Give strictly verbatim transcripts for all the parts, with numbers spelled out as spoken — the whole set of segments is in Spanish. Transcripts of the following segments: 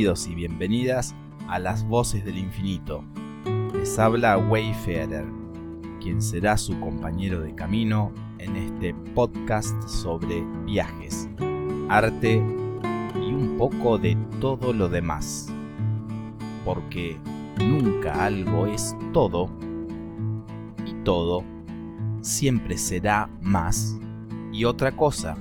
Bienvenidos y bienvenidas a Las Voces del Infinito. Les habla Wayfarer, quien será su compañero de camino en este podcast sobre viajes, arte y un poco de todo lo demás. Porque nunca algo es todo y todo siempre será más y otra cosa.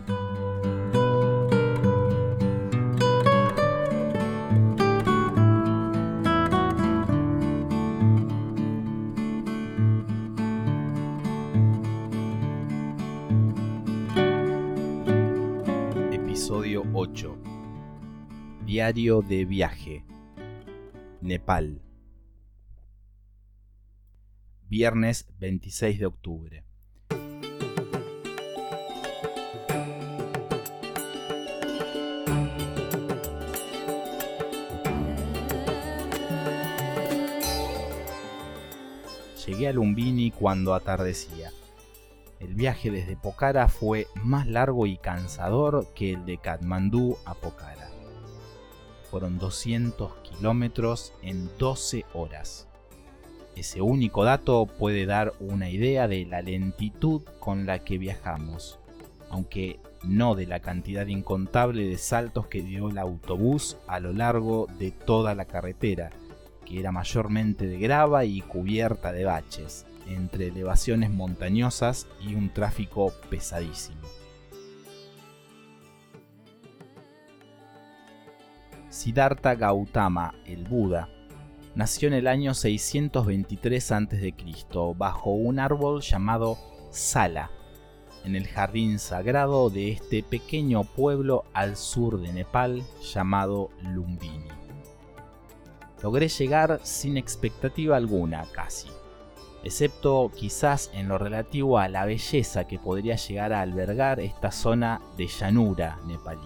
Episodio ocho. Diario de viaje. Nepal. Viernes veintiséis de octubre. Llegué a Lumbini cuando atardecía. El viaje desde Pokhara fue más largo y cansador que el de Katmandú a Pokhara. Fueron doscientos kilómetros en doce horas. Ese único dato puede dar una idea de la lentitud con la que viajamos, aunque no de la cantidad incontable de saltos que dio el autobús a lo largo de toda la carretera, que era mayormente de grava y cubierta de baches, entre elevaciones montañosas y un tráfico pesadísimo. Siddhartha Gautama, el Buda, nació en el año seiscientos veintitrés antes de Cristo bajo un árbol llamado Sala, en el jardín sagrado de este pequeño pueblo al sur de Nepal llamado Lumbini. Logré llegar sin expectativa alguna casi, excepto quizás en lo relativo a la belleza que podría llegar a albergar esta zona de llanura nepalí.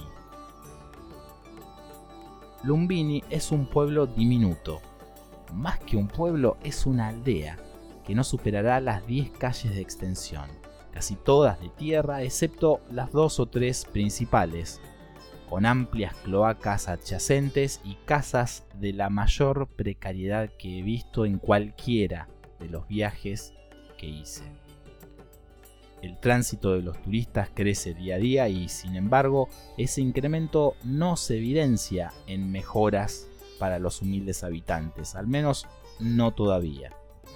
Lumbini es un pueblo diminuto. Más que un pueblo, es una aldea que no superará las diez calles de extensión, casi todas de tierra, excepto las dos o tres principales, con amplias cloacas adyacentes y casas de la mayor precariedad que he visto en cualquiera de los viajes que hice. El tránsito de los turistas crece día a día y, sin embargo, ese incremento no se evidencia en mejoras para los humildes habitantes, al menos no todavía.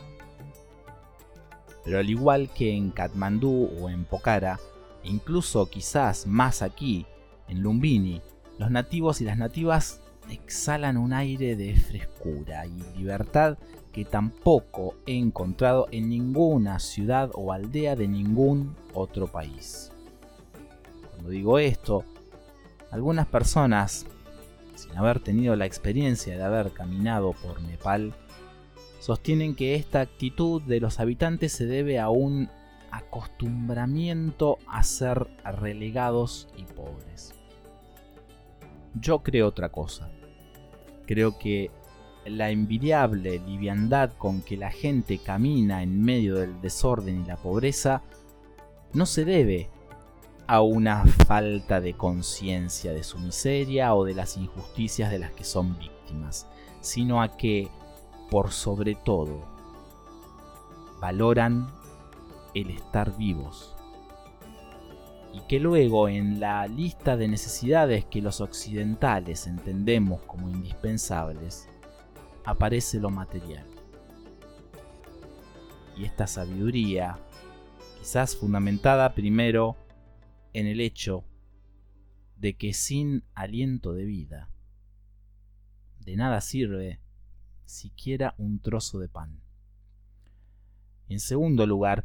Pero al igual que en Katmandú o en Pokhara, e incluso quizás más aquí, en Lumbini, los nativos y las nativas exhalan un aire de frescura y libertad que tampoco he encontrado en ninguna ciudad o aldea de ningún otro país. Cuando digo esto, algunas personas, sin haber tenido la experiencia de haber caminado por Nepal, sostienen que esta actitud de los habitantes se debe a un acostumbramiento a ser relegados y pobres. Yo creo otra cosa. Creo que la envidiable liviandad con que la gente camina en medio del desorden y la pobreza no se debe a una falta de conciencia de su miseria o de las injusticias de las que son víctimas, sino a que, por sobre todo, valoran el estar vivos. Y que luego en la lista de necesidades que los occidentales entendemos como indispensables, aparece lo material. Y esta sabiduría, quizás fundamentada primero en el hecho de que sin aliento de vida, de nada sirve siquiera un trozo de pan. En segundo lugar,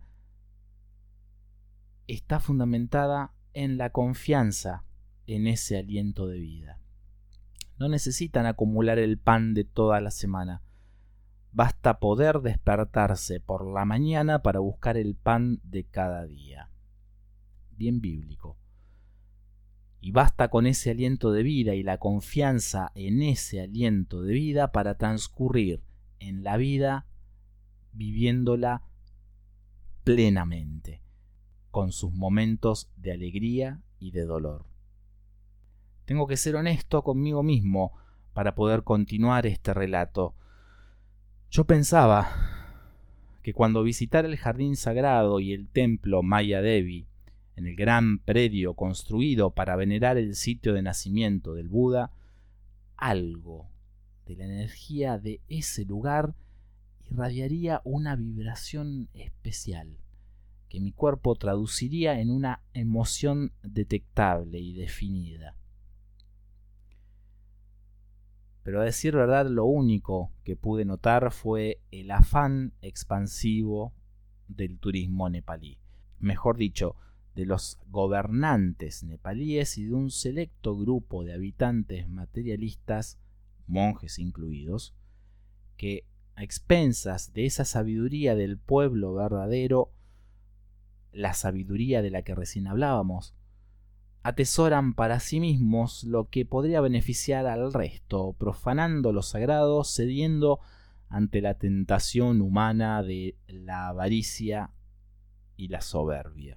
está fundamentada en la confianza en ese aliento de vida. No necesitan acumular el pan de toda la semana. Basta poder despertarse por la mañana para buscar el pan de cada día. Bien bíblico. Y basta con ese aliento de vida y la confianza en ese aliento de vida para transcurrir en la vida viviéndola plenamente, con sus momentos de alegría y de dolor. Tengo que ser honesto conmigo mismo para poder continuar este relato. Yo pensaba que cuando visitara el jardín sagrado y el templo Maya Devi, en el gran predio construido para venerar el sitio de nacimiento del Buda, algo de la energía de ese lugar irradiaría una vibración especial que mi cuerpo traduciría en una emoción detectable y definida. Pero a decir verdad, lo único que pude notar fue el afán expansivo del turismo nepalí. Mejor dicho, de los gobernantes nepalíes y de un selecto grupo de habitantes materialistas, monjes incluidos, que a expensas de esa sabiduría del pueblo verdadero, la sabiduría de la que recién hablábamos, atesoran para sí mismos lo que podría beneficiar al resto, profanando lo sagrado, cediendo ante la tentación humana de la avaricia y la soberbia.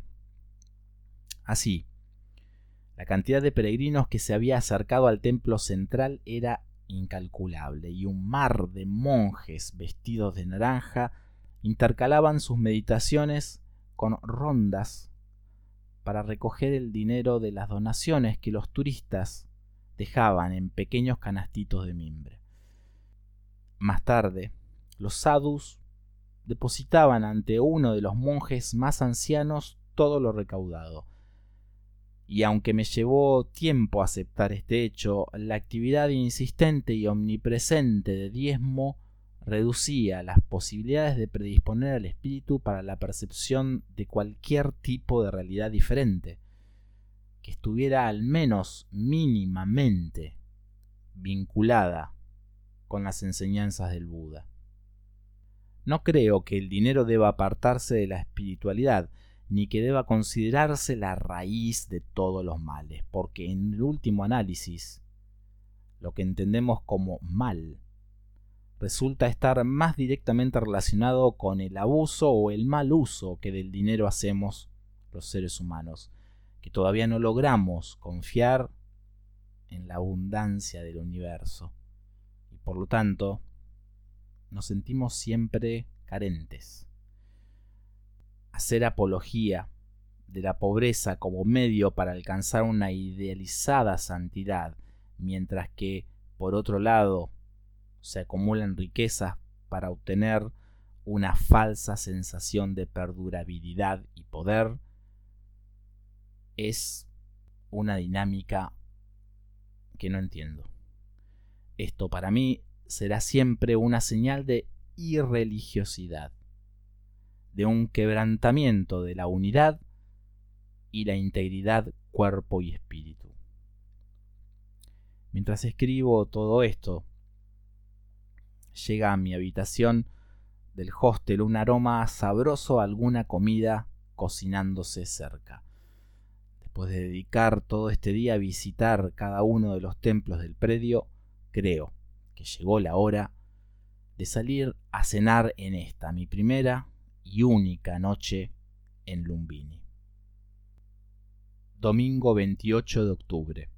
Así, la cantidad de peregrinos que se había acercado al templo central era incalculable, y un mar de monjes vestidos de naranja intercalaban sus meditaciones con rondas para recoger el dinero de las donaciones que los turistas dejaban en pequeños canastitos de mimbre. Más tarde, los sadhus depositaban ante uno de los monjes más ancianos todo lo recaudado. Y aunque me llevó tiempo aceptar este hecho, la actividad insistente y omnipresente de diezmo reducía las posibilidades de predisponer al espíritu para la percepción de cualquier tipo de realidad diferente, que estuviera al menos mínimamente vinculada con las enseñanzas del Buda. No creo que el dinero deba apartarse de la espiritualidad, ni que deba considerarse la raíz de todos los males, porque en el último análisis, lo que entendemos como mal resulta estar más directamente relacionado con el abuso o el mal uso que del dinero hacemos los seres humanos, que todavía no logramos confiar en la abundancia del universo, y por lo tanto nos sentimos siempre carentes. Hacer apología de la pobreza como medio para alcanzar una idealizada santidad, mientras que, por otro lado, se acumulan riquezas para obtener una falsa sensación de perdurabilidad y poder, es una dinámica que no entiendo. Esto para mí será siempre una señal de irreligiosidad, de un quebrantamiento de la unidad y la integridad cuerpo y espíritu. Mientras escribo todo esto, llega a mi habitación del hostel un aroma sabroso a alguna comida cocinándose cerca. Después de dedicar todo este día a visitar cada uno de los templos del predio, creo que llegó la hora de salir a cenar en esta, mi primera y única noche en Lumbini. Domingo veintiocho de octubre.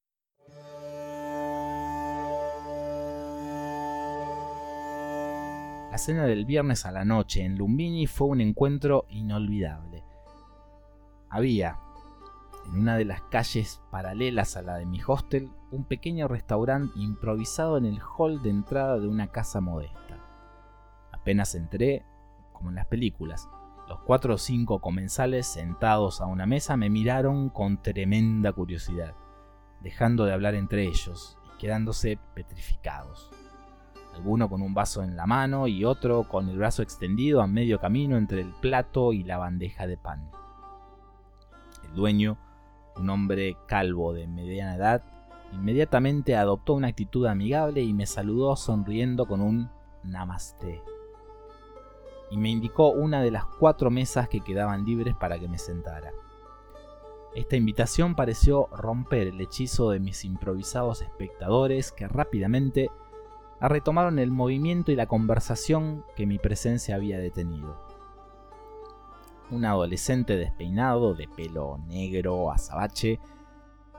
La cena del viernes a la noche en Lumbini fue un encuentro inolvidable. Había, en una de las calles paralelas a la de mi hostel, un pequeño restaurante improvisado en el hall de entrada de una casa modesta. Apenas entré, como en las películas, los cuatro o cinco comensales sentados a una mesa me miraron con tremenda curiosidad, dejando de hablar entre ellos y quedándose petrificados. Alguno con un vaso en la mano y otro con el brazo extendido a medio camino entre el plato y la bandeja de pan. El dueño, un hombre calvo de mediana edad, inmediatamente adoptó una actitud amigable y me saludó sonriendo con un namaste. Y me indicó una de las cuatro mesas que quedaban libres para que me sentara. Esta invitación pareció romper el hechizo de mis improvisados espectadores, que rápidamente retomaron el movimiento y la conversación que mi presencia había detenido. Un adolescente despeinado, de pelo negro azabache,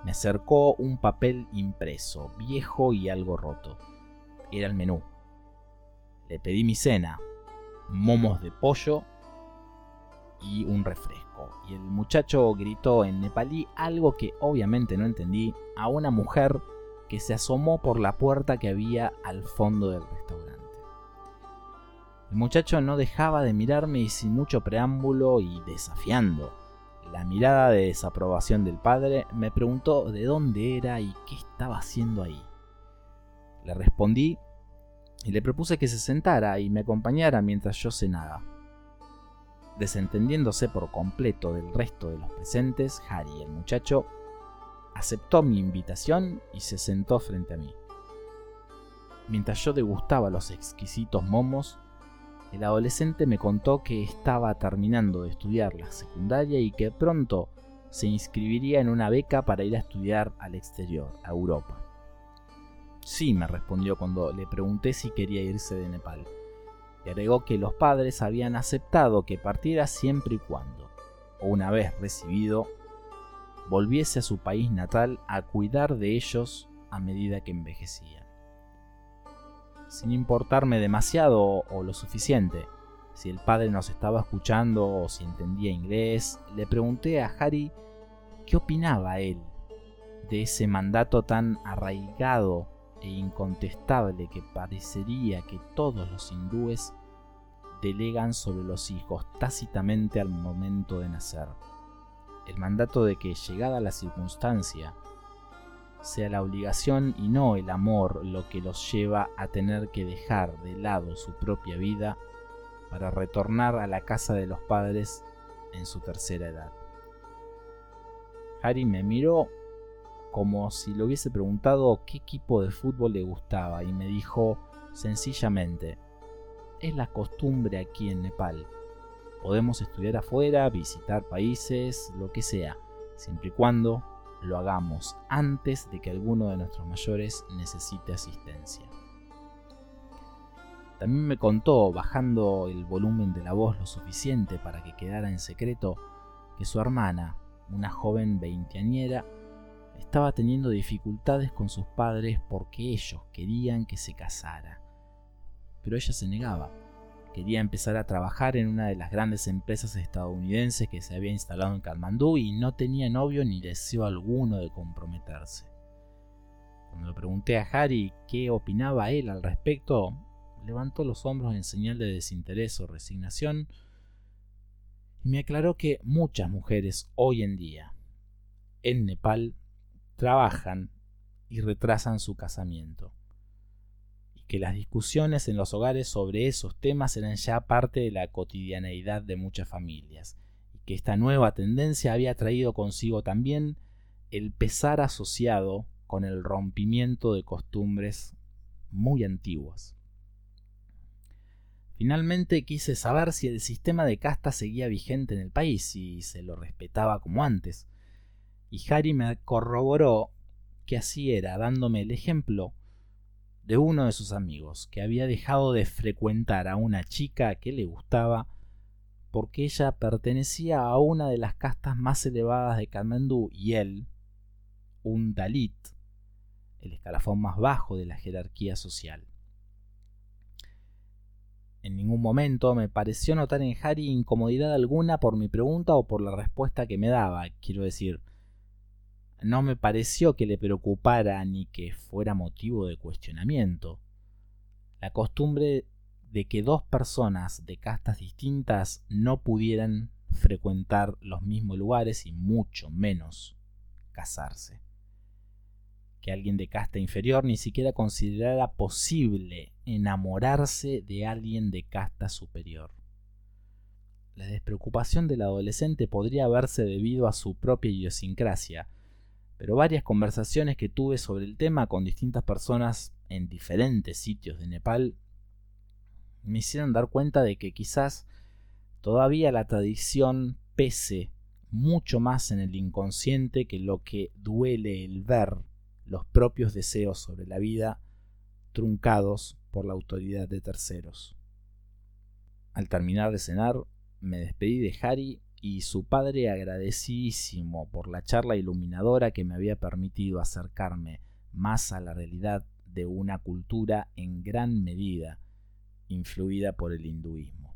Me acercó un papel impreso, viejo y algo roto. Era el menú. Le pedí mi cena, momos de pollo y un refresco. Y el muchacho gritó en nepalí algo que obviamente no entendí a una mujer que se asomó por la puerta que había al fondo del restaurante. El muchacho no dejaba de mirarme y sin mucho preámbulo y desafiando la mirada de desaprobación del padre, me preguntó de dónde era y qué estaba haciendo ahí. Le respondí y le propuse que se sentara y me acompañara mientras yo cenaba. Desentendiéndose por completo del resto de los presentes, Harry, el muchacho, aceptó mi invitación y se sentó frente a mí. Mientras yo degustaba los exquisitos momos, el adolescente me contó que estaba terminando de estudiar la secundaria y que pronto se inscribiría en una beca para ir a estudiar al exterior, a Europa. Sí, me respondió cuando le pregunté si quería irse de Nepal. Y agregó que los padres habían aceptado que partiera siempre y cuando, una vez recibido, volviese a su país natal a cuidar de ellos a medida que envejecían. Sin importarme demasiado o lo suficiente si el padre nos estaba escuchando o si entendía inglés, le pregunté a Harry qué opinaba él de ese mandato tan arraigado e incontestable que parecería que todos los hindúes delegan sobre los hijos tácitamente al momento de nacer. El mandato de que, llegada la circunstancia, sea la obligación y no el amor lo que los lleva a tener que dejar de lado su propia vida para retornar a la casa de los padres en su tercera edad. Harry me miró como si le hubiese preguntado qué equipo de fútbol le gustaba y me dijo sencillamente: es la costumbre aquí en Nepal. Podemos estudiar afuera, visitar países, lo que sea, siempre y cuando lo hagamos antes de que alguno de nuestros mayores necesite asistencia. También me contó, bajando el volumen de la voz lo suficiente para que quedara en secreto, que su hermana, una joven veinteañera, estaba teniendo dificultades con sus padres porque ellos querían que se casara. Pero ella se negaba. Quería empezar a trabajar en una de las grandes empresas estadounidenses que se había instalado en Katmandú y no tenía novio ni deseo alguno de comprometerse. Cuando le pregunté a Harry qué opinaba él al respecto, levantó los hombros en señal de desinterés o resignación y me aclaró que muchas mujeres hoy en día en Nepal trabajan y retrasan su casamiento, y que las discusiones en los hogares sobre esos temas eran ya parte de la cotidianeidad de muchas familias, y que esta nueva tendencia había traído consigo también el pesar asociado con el rompimiento de costumbres muy antiguas. Finalmente quise saber si el sistema de casta seguía vigente en el país y se lo respetaba como antes, y Harry me corroboró que así era, dándome el ejemplo de uno de sus amigos, que había dejado de frecuentar a una chica que le gustaba porque ella pertenecía a una de las castas más elevadas de Katmandú y él, un Dalit, el escalafón más bajo de la jerarquía social. En ningún momento me pareció notar en Harry incomodidad alguna por mi pregunta o por la respuesta que me daba. Quiero decir, no me pareció que le preocupara ni que fuera motivo de cuestionamiento. La costumbre de que dos personas de castas distintas no pudieran frecuentar los mismos lugares y mucho menos casarse. Que alguien de casta inferior ni siquiera considerara posible enamorarse de alguien de casta superior. La despreocupación del adolescente podría haberse debido a su propia idiosincrasia, pero varias conversaciones que tuve sobre el tema con distintas personas en diferentes sitios de Nepal me hicieron dar cuenta de que quizás todavía la tradición pese mucho más en el inconsciente que lo que duele el ver los propios deseos sobre la vida truncados por la autoridad de terceros. Al terminar de cenar, me despedí de Harry y su padre agradecidísimo por la charla iluminadora que me había permitido acercarme más a la realidad de una cultura en gran medida influida por el hinduismo.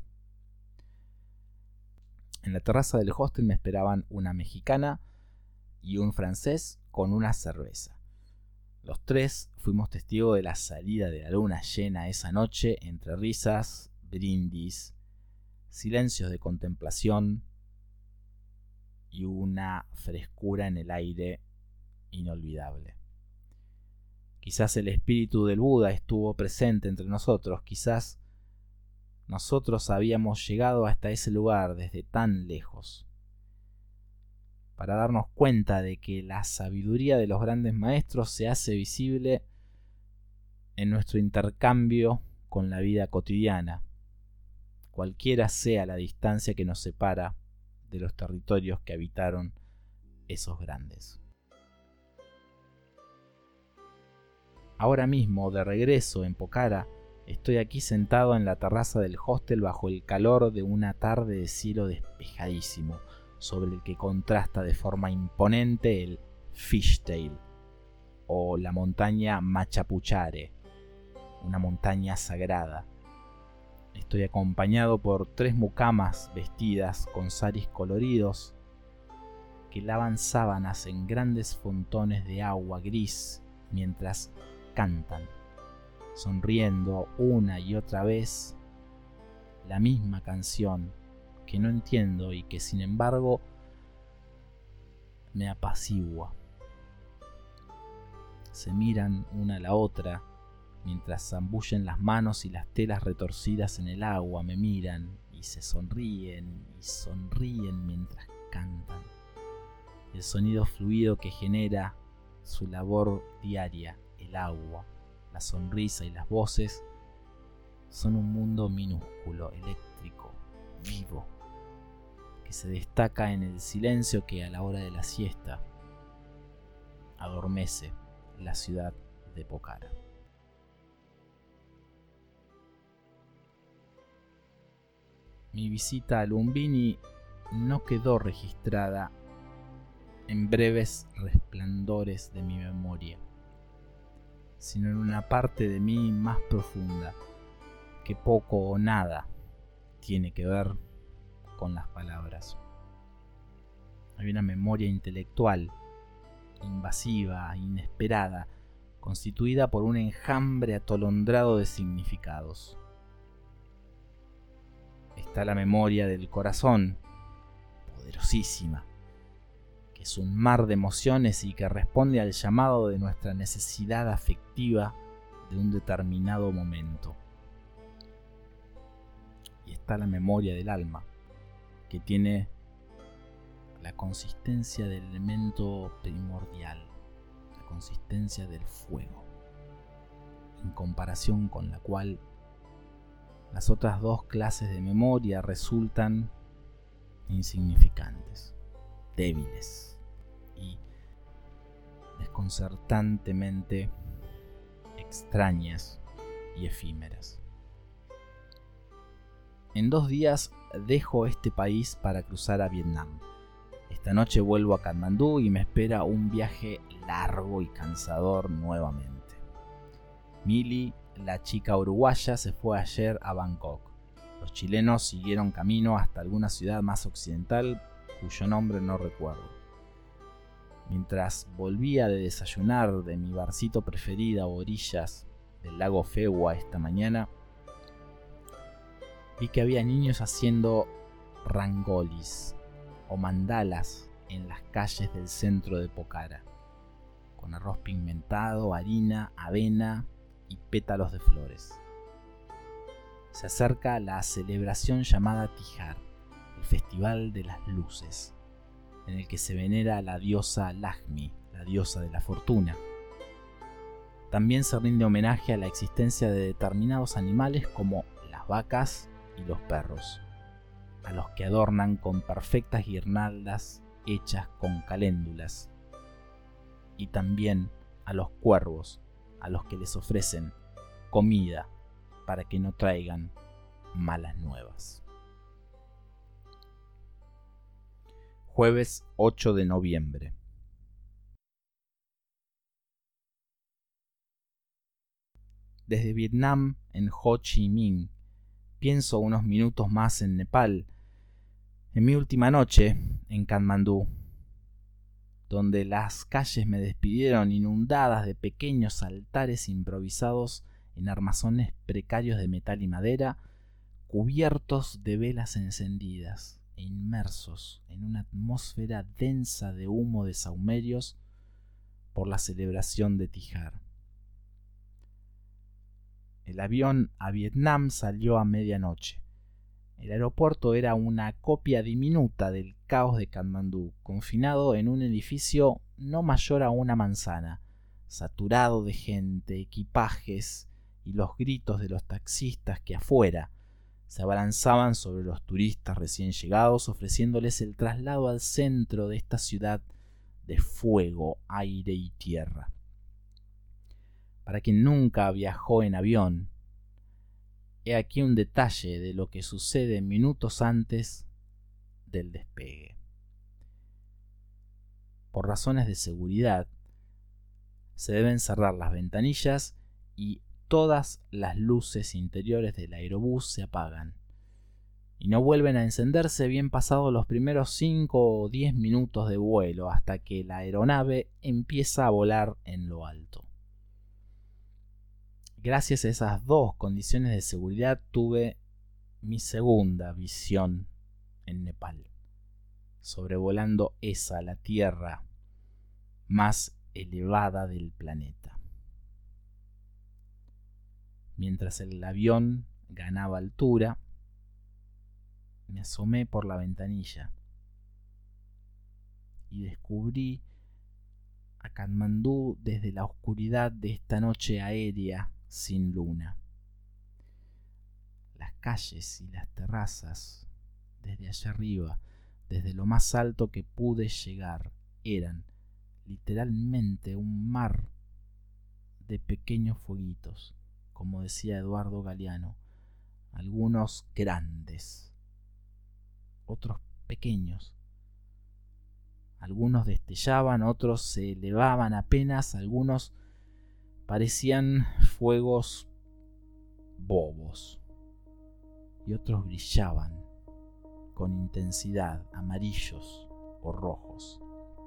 En la terraza del hostel me esperaban una mexicana y un francés con una cerveza. Los tres fuimos testigos de la salida de la luna llena esa noche entre risas, brindis, silencios de contemplación y una frescura en el aire inolvidable. Quizás el espíritu del Buda estuvo presente entre nosotros, quizás nosotros habíamos llegado hasta ese lugar desde tan lejos, para darnos cuenta de que la sabiduría de los grandes maestros se hace visible en nuestro intercambio con la vida cotidiana, cualquiera sea la distancia que nos separa de los territorios que habitaron esos grandes. Ahora mismo, de regreso en Pokhara, estoy aquí sentado en la terraza del hostel bajo el calor de una tarde de cielo despejadísimo, sobre el que contrasta de forma imponente el Fishtail o la montaña Machapuchare, una montaña sagrada. Estoy acompañado por tres mucamas vestidas con saris coloridos que lavan sábanas en grandes fontones de agua gris mientras cantan, sonriendo una y otra vez la misma canción que no entiendo y que sin embargo me apacigua. Se miran una a la otra mientras zambullen las manos y las telas retorcidas en el agua, me miran y se sonríen y sonríen mientras cantan. El sonido fluido que genera su labor diaria, el agua, la sonrisa y las voces, son un mundo minúsculo, eléctrico, vivo, que se destaca en el silencio que a la hora de la siesta adormece la ciudad de Pokhara. Mi visita a Lumbini no quedó registrada en breves resplandores de mi memoria, sino en una parte de mí más profunda, que poco o nada tiene que ver con las palabras. Hay una memoria intelectual, invasiva, inesperada, constituida por un enjambre atolondrado de significados. Está la memoria del corazón, poderosísima, que es un mar de emociones y que responde al llamado de nuestra necesidad afectiva de un determinado momento. Y está la memoria del alma, que tiene la consistencia del elemento primordial, la consistencia del fuego, en comparación con la cual las otras dos clases de memoria resultan insignificantes, débiles y desconcertantemente extrañas y efímeras. En dos días dejo este país para cruzar a Vietnam. Esta noche vuelvo a Katmandú y me espera un viaje largo y cansador nuevamente. Mili, la chica uruguaya, se fue ayer a Bangkok. Los chilenos siguieron camino hasta alguna ciudad más occidental cuyo nombre no recuerdo. Mientras volvía de desayunar de mi barcito preferido a orillas del lago Phewa esta mañana, vi que había niños haciendo rangolis o mandalas en las calles del centro de Pokhara, con arroz pigmentado, harina, avena y pétalos de flores. Se acerca la celebración llamada Tihar, el Festival de las Luces, en el que se venera a la diosa Lakshmi, la diosa de la fortuna. También se rinde homenaje a la existencia de determinados animales como las vacas y los perros, a los que adornan con perfectas guirnaldas hechas con caléndulas, y también a los cuervos, a los que les ofrecen comida para que no traigan malas nuevas. Jueves ocho de noviembre. Desde Vietnam, en Ho Chi Minh, pienso unos minutos más en Nepal, en mi última noche en Katmandú, donde las calles me despidieron inundadas de pequeños altares improvisados en armazones precarios de metal y madera, cubiertos de velas encendidas e inmersos en una atmósfera densa de humo de sahumerios por la celebración de Tihar. El avión a Vietnam salió a medianoche. El aeropuerto era una copia diminuta del caos de Katmandú, confinado en un edificio no mayor a una manzana, saturado de gente, equipajes y los gritos de los taxistas que afuera se abalanzaban sobre los turistas recién llegados, ofreciéndoles el traslado al centro de esta ciudad de fuego, aire y tierra. Para quien nunca viajó en avión, he aquí un detalle de lo que sucede minutos antes del despegue. Por razones de seguridad, se deben cerrar las ventanillas y todas las luces interiores del aerobús se apagan y no vuelven a encenderse bien pasados los primeros cinco o diez minutos de vuelo hasta que la aeronave empieza a volar en lo alto. Gracias a esas dos condiciones de seguridad tuve mi segunda visión en Nepal, sobrevolando esa, la tierra más elevada del planeta. Mientras el avión ganaba altura, me asomé por la ventanilla y descubrí a Katmandú desde la oscuridad de esta noche aérea sin luna. Las calles y las terrazas, desde allá arriba, desde lo más alto que pude llegar, eran literalmente un mar de pequeños fueguitos, como decía Eduardo Galeano, algunos grandes, otros pequeños. Algunos destellaban, otros se elevaban apenas, algunos parecían fuegos bobos y otros brillaban con intensidad, amarillos o rojos.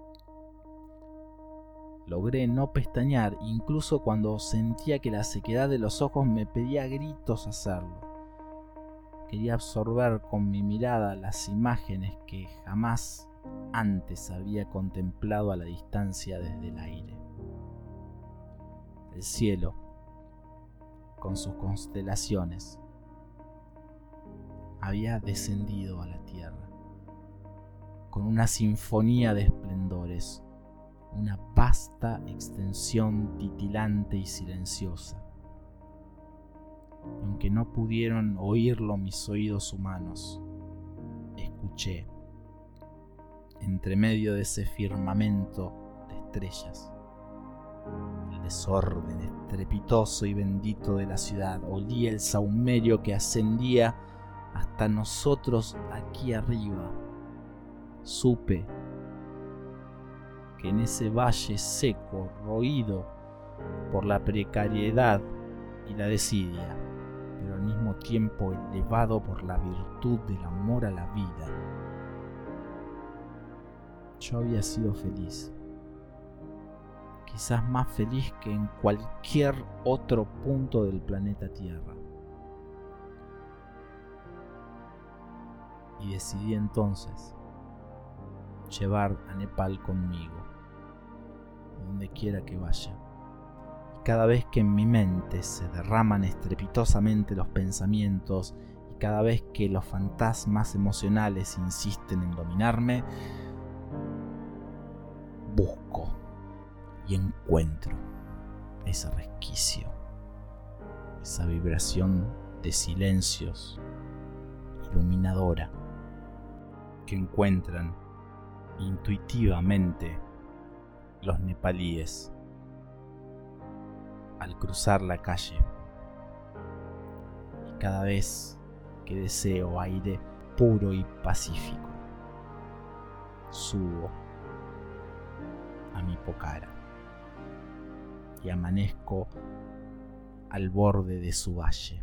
Logré no pestañear, incluso cuando sentía que la sequedad de los ojos me pedía a gritos hacerlo. Quería absorber con mi mirada las imágenes que jamás antes había contemplado a la distancia desde el aire. El cielo, con sus constelaciones, había descendido a la tierra, con una sinfonía de esplendores, una vasta extensión titilante y silenciosa. Aunque no pudieron oírlo mis oídos humanos, escuché, entre medio de ese firmamento de estrellas, el desorden estrepitoso y bendito de la ciudad. Olí el sahumerio que ascendía hasta nosotros aquí arriba. Supe que en ese valle seco, roído por la precariedad y la desidia, pero al mismo tiempo elevado por la virtud del amor a la vida, yo había sido feliz, quizás más feliz que en cualquier otro punto del planeta Tierra. Y decidí entonces llevar a Nepal conmigo, donde quiera que vaya. Y cada vez que en mi mente se derraman estrepitosamente los pensamientos y cada vez que los fantasmas emocionales insisten en dominarme, busco y encuentro ese resquicio, esa vibración de silencios iluminadora que encuentran intuitivamente los nepalíes al cruzar la calle. Y cada vez que deseo aire puro y pacífico, subo a mi Pokhara y amanezco al borde de su valle,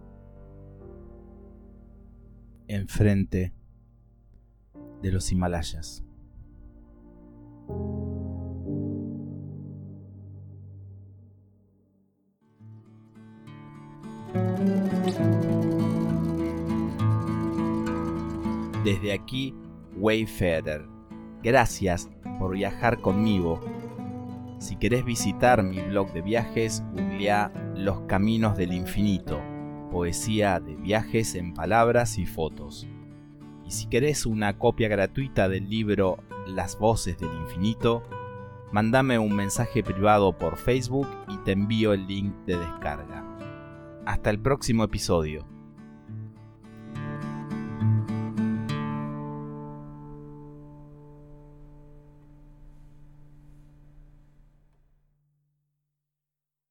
enfrente de los Himalayas. Desde aquí, Wayfarer, gracias por viajar conmigo. Si querés visitar mi blog de viajes, googlea Los Caminos del Infinito, poesía de viajes en palabras y fotos. Y si querés una copia gratuita del libro Las Voces del Infinito, mándame un mensaje privado por Facebook y te envío el link de descarga. Hasta el próximo episodio.